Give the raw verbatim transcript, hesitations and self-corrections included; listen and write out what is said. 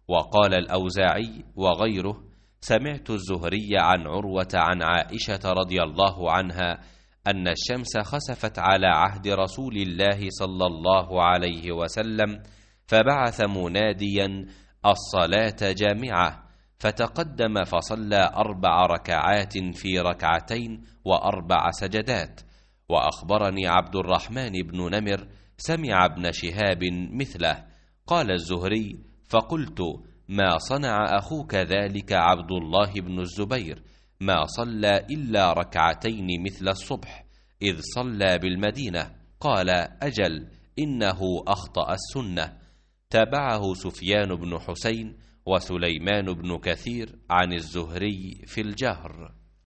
وقال الأوزاعي وغيره: سمعت الزهري عن عروة عن عائشة رضي الله عنها أن الشمس خسفت على عهد رسول الله صلى الله عليه وسلم، فبعث مناديا: الصلاة جامعة، فتقدم فصلى أربع ركعات في ركعتين وأربع سجدات. وأخبرني عبد الرحمن بن نمر سمع ابن شهاب مثله. قال الزهري: فقلت: ما صنع أخوك ذلك عبد الله بن الزبير؟ ما صلى إلا ركعتين مثل الصبح إذ صلى بالمدينة. قال: أجل، إنه أخطأ السنة. تابعه سفيان بن حسين وسليمان بن كثير عن الزهري في الجهر.